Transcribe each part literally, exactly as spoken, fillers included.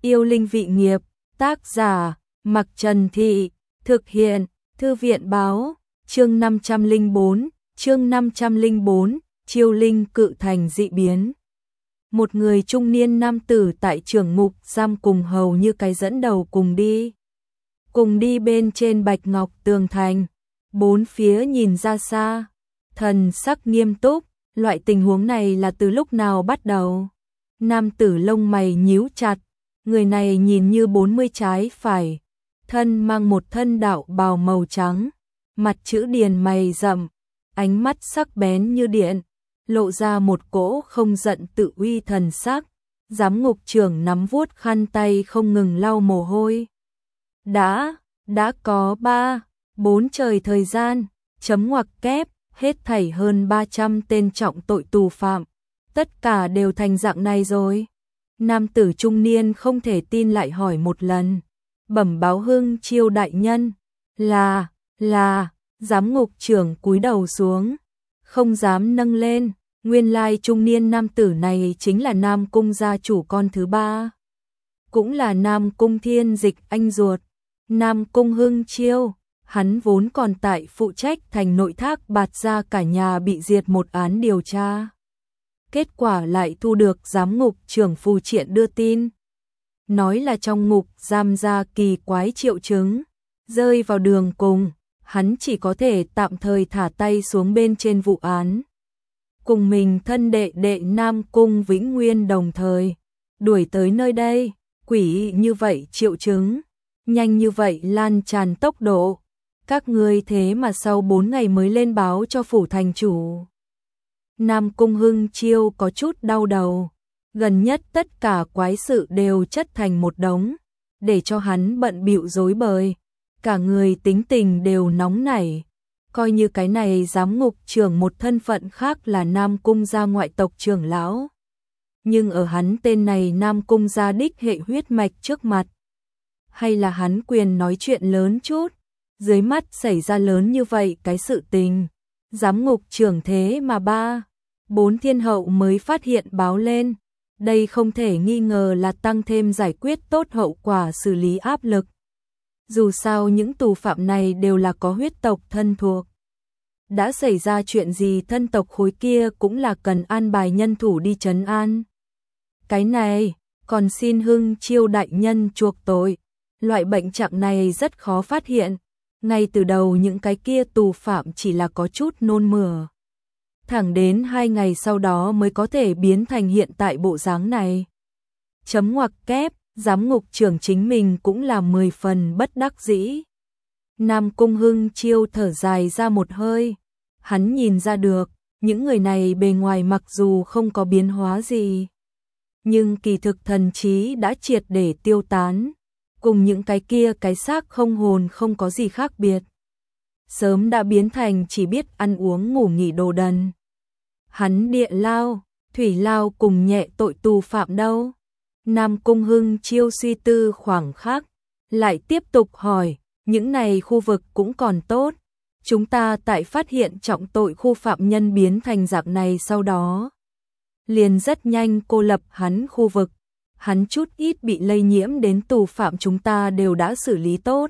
Yêu linh vị nghiệp, tác giả, Mặc Trần Thị, thực hiện, Thư viện báo, chương năm trăm lẻ bốn, chương năm trăm lẻ bốn, chiêu linh cự thành dị biến. Một người trung niên nam tử tại trưởng ngục giam cùng hầu như cái dẫn đầu cùng đi. Cùng đi bên trên bạch ngọc tường thành, bốn phía nhìn ra xa, thần sắc nghiêm túc, loại tình huống này là từ lúc nào bắt đầu? Nam tử lông mày nhíu chặt, người này nhìn như bốn mươi trái phải, thân mang một thân đạo bào màu trắng, mặt chữ điền mày rậm, ánh mắt sắc bén như điện, lộ ra một cỗ không giận tự uy thần sắc. Giám ngục trưởng nắm vuốt khăn tay không ngừng lau mồ hôi. Đã, đã có ba, bốn trời thời gian, chấm ngoặc kép, hết thảy hơn ba trăm tên trọng tội tù phạm, tất cả đều thành dạng này rồi. Nam tử trung niên không thể tin lại hỏi một lần. Bẩm báo Hưng Chiêu đại nhân, là, là, giám ngục trưởng cúi đầu xuống, không dám nâng lên. Nguyên lai trung niên nam tử này chính là Nam Cung gia chủ con thứ ba, cũng là Nam Cung Thiên Dịch anh ruột, Nam Cung Hưng Chiêu. Hắn vốn còn tại phụ trách thành nội thác Bạt gia cả nhà bị diệt một án điều tra. Kết quả lại thu được giám ngục trưởng Phù Triện đưa tin, nói là trong ngục giam ra kỳ quái triệu chứng, rơi vào đường cùng, hắn chỉ có thể tạm thời thả tay xuống bên trên vụ án. Cùng mình thân đệ đệ Nam Cung Vĩnh Nguyên đồng thời đuổi tới nơi đây. Quỷ như vậy triệu chứng, nhanh như vậy lan tràn tốc độ, các ngươi thế mà sau bốn ngày mới lên báo cho phủ thành chủ. Nam Cung Hưng Chiêu có chút đau đầu, gần nhất tất cả quái sự đều chất thành một đống, để cho hắn bận bịu rối bời, cả người tính tình đều nóng nảy. Coi như cái này giám ngục trưởng một thân phận khác là Nam Cung gia ngoại tộc trưởng lão, nhưng ở hắn tên này Nam Cung gia đích hệ huyết mạch trước mặt, hay là hắn quyền nói chuyện lớn chút. Dưới mắt xảy ra lớn như vậy cái sự tình, giám ngục trưởng thế mà ba, bốn thiên hậu mới phát hiện báo lên, đây không thể nghi ngờ là tăng thêm giải quyết tốt hậu quả xử lý áp lực. Dù sao những tù phạm này đều là có huyết tộc thân thuộc. Đã xảy ra chuyện gì thân tộc khối kia cũng là cần an bài nhân thủ đi trấn an. Cái này, còn xin Hưng Chiêu đại nhân chuộc tội. Loại bệnh trạng này rất khó phát hiện. Ngay từ đầu những cái kia tù phạm chỉ là có chút nôn mửa. Thẳng đến hai ngày sau đó mới có thể biến thành hiện tại bộ dáng này. Chấm ngoặc kép, giám ngục trưởng chính mình cũng là mười phần bất đắc dĩ. Nam Cung Hưng Chiêu thở dài ra một hơi. Hắn nhìn ra được, những người này bề ngoài mặc dù không có biến hóa gì, nhưng kỳ thực thần trí đã triệt để tiêu tán, cùng những cái kia cái xác không hồn không có gì khác biệt. Sớm đã biến thành chỉ biết ăn uống ngủ nghỉ đồ đần. Hắn địa lao, thủy lao cùng nhẹ tội tù phạm đâu? Nam Cung Hưng Chiêu suy tư khoảng khắc, lại tiếp tục hỏi, những này khu vực cũng còn tốt. Chúng ta tại phát hiện trọng tội khu phạm nhân biến thành dạng này sau đó, liền rất nhanh cô lập hắn khu vực. Hắn chút ít bị lây nhiễm đến tù phạm chúng ta đều đã xử lý tốt.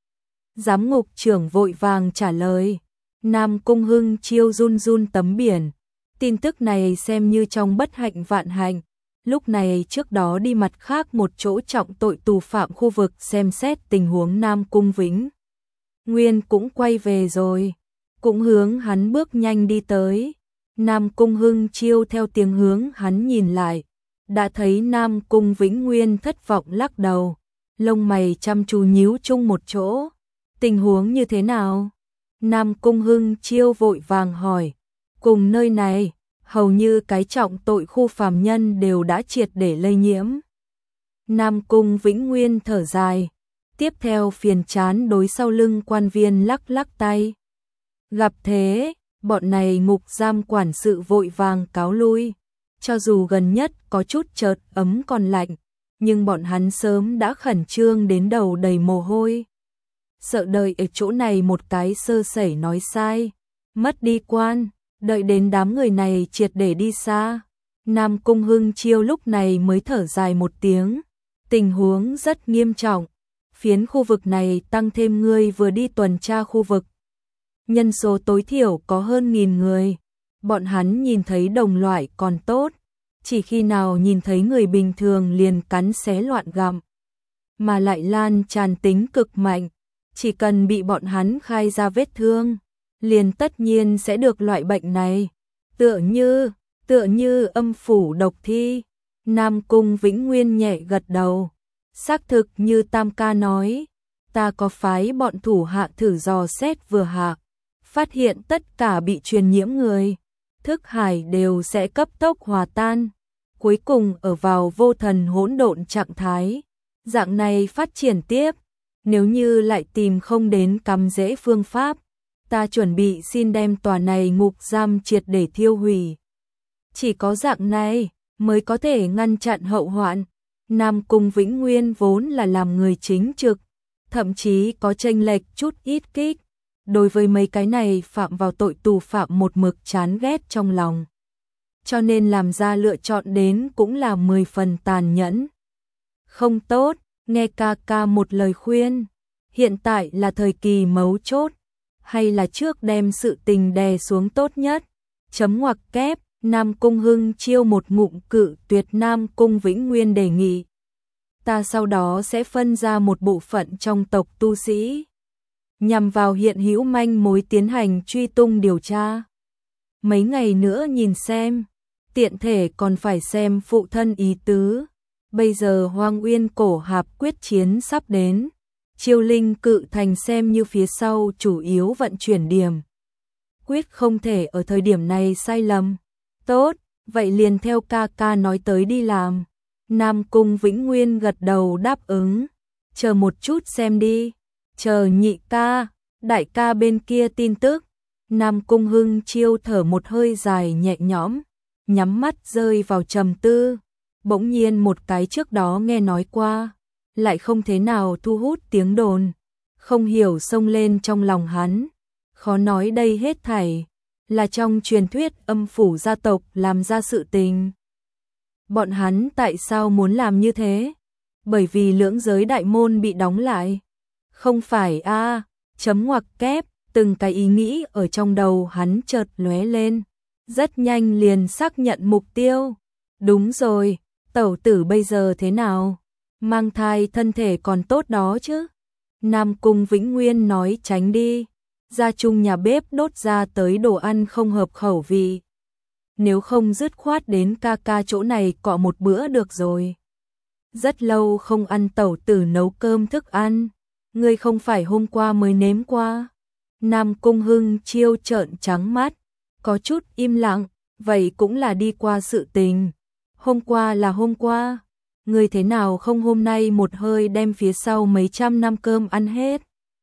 Giám ngục trưởng vội vàng trả lời. Nam Cung Hưng Chiêu run run tấm biển. Tin tức này xem như trong bất hạnh vạn hạnh. Lúc này trước đó đi mặt khác một chỗ trọng tội tù phạm khu vực xem xét tình huống Nam Cung Vĩnh Nguyên cũng quay về rồi, cũng hướng hắn bước nhanh đi tới. Nam Cung Hưng Chiêu theo tiếng hướng hắn nhìn lại, đã thấy Nam Cung Vĩnh Nguyên thất vọng lắc đầu, lông mày chăm chú nhíu chung một chỗ. Tình huống như thế nào? Nam Cung Hưng Chiêu vội vàng hỏi. Cùng nơi này, hầu như cái trọng tội khu phàm nhân đều đã triệt để lây nhiễm. Nam Cung Vĩnh Nguyên thở dài, tiếp theo phiền chán đối sau lưng quan viên lắc lắc tay. Gặp thế, bọn này ngục giam quản sự vội vàng cáo lui. Cho dù gần nhất có chút chợt ấm còn lạnh, nhưng bọn hắn sớm đã khẩn trương đến đầu đầy mồ hôi. Sợ đợi ở chỗ này một cái sơ sẩy nói sai, mất đi quan, đợi đến đám người này triệt để đi xa. Nam Cung Hưng Chiêu lúc này mới thở dài một tiếng, Tình huống rất nghiêm trọng. Phiến khu vực này tăng thêm người vừa đi tuần tra khu vực. Nhân số tối thiểu có hơn nghìn người. Bọn hắn nhìn thấy đồng loại còn tốt. Chỉ khi nào nhìn thấy người bình thường liền cắn xé loạn gặm. Mà lại lan tràn tính cực mạnh. Chỉ cần bị bọn hắn khai ra vết thương, liền tất nhiên sẽ được loại bệnh này. Tựa như, tựa như âm phủ độc thi. Nam Cung Vĩnh Nguyên nhẹ gật đầu. Xác thực như Tam ca nói, ta có phái bọn thủ hạ thử dò xét vừa hạ, phát hiện tất cả bị truyền nhiễm người, thức hải đều sẽ cấp tốc hòa tan, cuối cùng ở vào vô thần hỗn độn trạng thái. Dạng này phát triển tiếp, nếu như lại tìm không đến cắm rễ phương pháp, ta chuẩn bị xin đem tòa này ngục giam triệt để thiêu hủy. Chỉ có dạng này mới có thể ngăn chặn hậu hoạn. Nam Cung Vĩnh Nguyên vốn là làm người chính trực, thậm chí có chênh lệch chút ít kích. Đối với mấy cái này phạm vào tội tù phạm một mực chán ghét trong lòng. Cho nên làm ra lựa chọn đến cũng là mười phần tàn nhẫn. Không tốt, nghe ca ca một lời khuyên. Hiện tại là thời kỳ mấu chốt, hay là trước đem sự tình đè xuống tốt nhất. Chấm ngoặc kép. Nam Cung Hưng Chiêu một ngụm cự tuyệt Nam Cung Vĩnh Nguyên đề nghị. Ta sau đó sẽ phân ra một bộ phận trong tộc tu sĩ, nhằm vào hiện hữu manh mối tiến hành truy tung điều tra. Mấy ngày nữa nhìn xem, tiện thể còn phải xem phụ thân ý tứ. Bây giờ Hoang Uyên cổ hạp quyết chiến sắp đến, Chiêu Linh cự thành xem như phía sau chủ yếu vận chuyển điểm. Quyết không thể ở thời điểm này sai lầm. Tốt, vậy liền theo ca ca nói tới đi làm. Nam Cung Vĩnh Nguyên gật đầu đáp ứng. Chờ một chút xem đi. Chờ nhị ca, đại ca bên kia tin tức. Nam Cung Hưng Chiêu thở một hơi dài nhẹ nhõm, nhắm mắt rơi vào trầm tư. Bỗng nhiên một cái trước đó nghe nói qua, lại không thế nào thu hút tiếng đồn. Không hiểu xông lên trong lòng hắn. Khó nói đây hết thảy là trong truyền thuyết âm phủ gia tộc làm ra sự tình. Bọn hắn tại sao muốn làm như thế? Bởi vì lưỡng giới đại môn bị đóng lại. Không phải a, à, chấm ngoặc kép, từng cái ý nghĩ ở trong đầu hắn chợt lóe lên. Rất nhanh liền xác nhận mục tiêu. Đúng rồi, tẩu tử bây giờ thế nào? Mang thai thân thể còn tốt đó chứ? Nam Cung Vĩnh Nguyên nói tránh đi. Gia chung nhà bếp đốt ra tới đồ ăn không hợp khẩu vị. Nếu không dứt khoát đến ca ca chỗ này cọ một bữa được rồi. Rất lâu không ăn tẩu tử nấu cơm thức ăn. Ngươi không phải hôm qua mới nếm qua. Nam Cung Hưng Chiêu trợn trắng mắt, có chút im lặng, vậy cũng là đi qua sự tình. Hôm qua là hôm qua. Ngươi thế nào không hôm nay một hơi đem phía sau mấy trăm năm cơm ăn hết.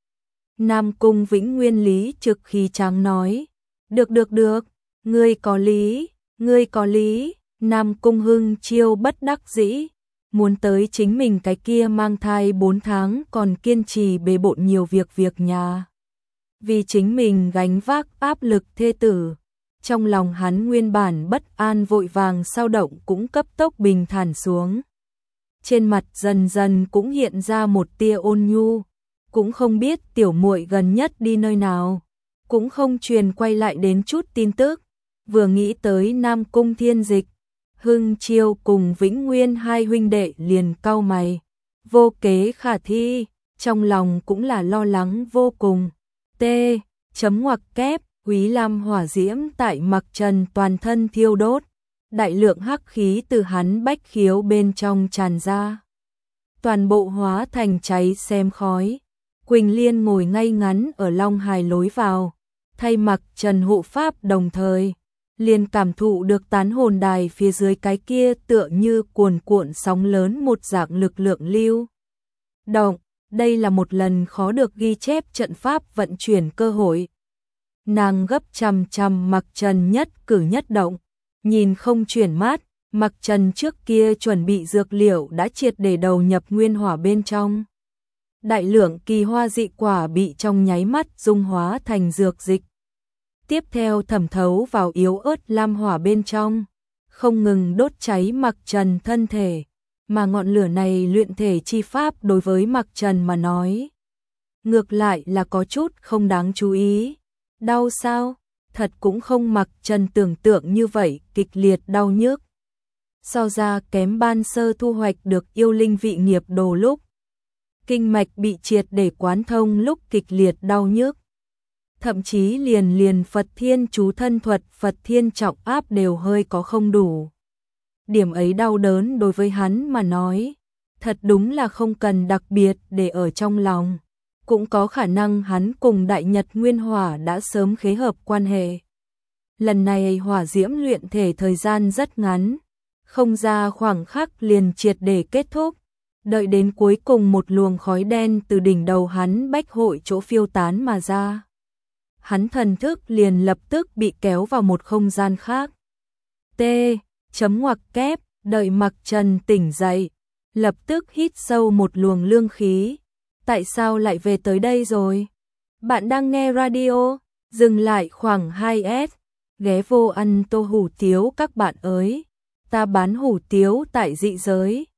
Nam Cung Vĩnh Nguyên lý trực khí tráng nói. Được được được, ngươi có lý, ngươi có lý. Nam Cung Hưng Chiêu bất đắc dĩ, muốn tới chính mình cái kia mang thai bốn tháng còn kiên trì bề bộn nhiều việc việc nhà. Vì chính mình gánh vác áp lực thê tử, trong lòng hắn nguyên bản bất an vội vàng sao động cũng cấp tốc bình thản xuống. Trên mặt dần dần cũng hiện ra một tia ôn nhu. Cũng không biết tiểu muội gần nhất đi nơi nào, cũng không truyền quay lại đến chút tin tức. Vừa nghĩ tới Nam Cung Thiên Dịch, Hưng Chiêu cùng Vĩnh Nguyên hai huynh đệ liền cau mày. Vô kế khả thi, trong lòng cũng là lo lắng vô cùng. T. Chấm ngoặc kép, Quý Lam hỏa diễm tại mặc trần toàn thân thiêu đốt. Đại lượng hắc khí từ hắn bách khiếu bên trong tràn ra. Toàn bộ hóa thành cháy xem khói. Quỳnh Liên ngồi ngay ngắn ở Long Hài lối vào, thay mặc trần hộ pháp đồng thời, liền cảm thụ được tán hồn đài phía dưới cái kia tựa như cuồn cuộn sóng lớn một dạng lực lượng lưu động. Đây là một lần khó được ghi chép trận pháp vận chuyển cơ hội. Nàng gấp chằm chằm mặc trần nhất cử nhất động, nhìn không chuyển mắt. Mặc trần trước kia chuẩn bị dược liệu đã triệt để đầu nhập nguyên hỏa bên trong. Đại lượng kỳ hoa dị quả bị trong nháy mắt dung hóa thành dược dịch. Tiếp theo thẩm thấu vào yếu ớt lam hỏa bên trong, không ngừng đốt cháy mặc trần thân thể. mà ngọn lửa này luyện thể chi pháp đối với Mặc Trần mà nói. Ngược lại là có chút không đáng chú ý. Đau sao? Thật cũng không Mặc Trần tưởng tượng như vậy, kịch liệt đau nhức. So ra kém ban sơ thu hoạch được yêu linh vị nghiệp đồ lúc. Kinh mạch bị triệt để quán thông lúc kịch liệt đau nhức. Thậm chí liền liền Phật Thiên chú thân thuật, Phật Thiên trọng áp đều hơi có không đủ. Điểm ấy đau đớn đối với hắn mà nói, thật đúng là không cần đặc biệt để ở trong lòng. Cũng có khả năng hắn cùng Đại Nhật Nguyên Hỏa đã sớm khế hợp quan hệ. Lần này hỏa diễm luyện thể thời gian rất ngắn, không ra khoảng khắc liền triệt để kết thúc. Đợi đến cuối cùng một luồng khói đen từ đỉnh đầu hắn bách hội chỗ phiêu tán mà ra. Hắn thần thức liền lập tức bị kéo vào một không gian khác. T. Chấm ngoặc kép, đợi Mặc Trần tỉnh dậy, lập tức hít sâu một luồng lương khí. Tại sao lại về tới đây rồi? Bạn đang nghe radio, dừng lại khoảng hai s, ghé vô ăn tô hủ tiếu các bạn ơi. Ta bán hủ tiếu tại dị giới.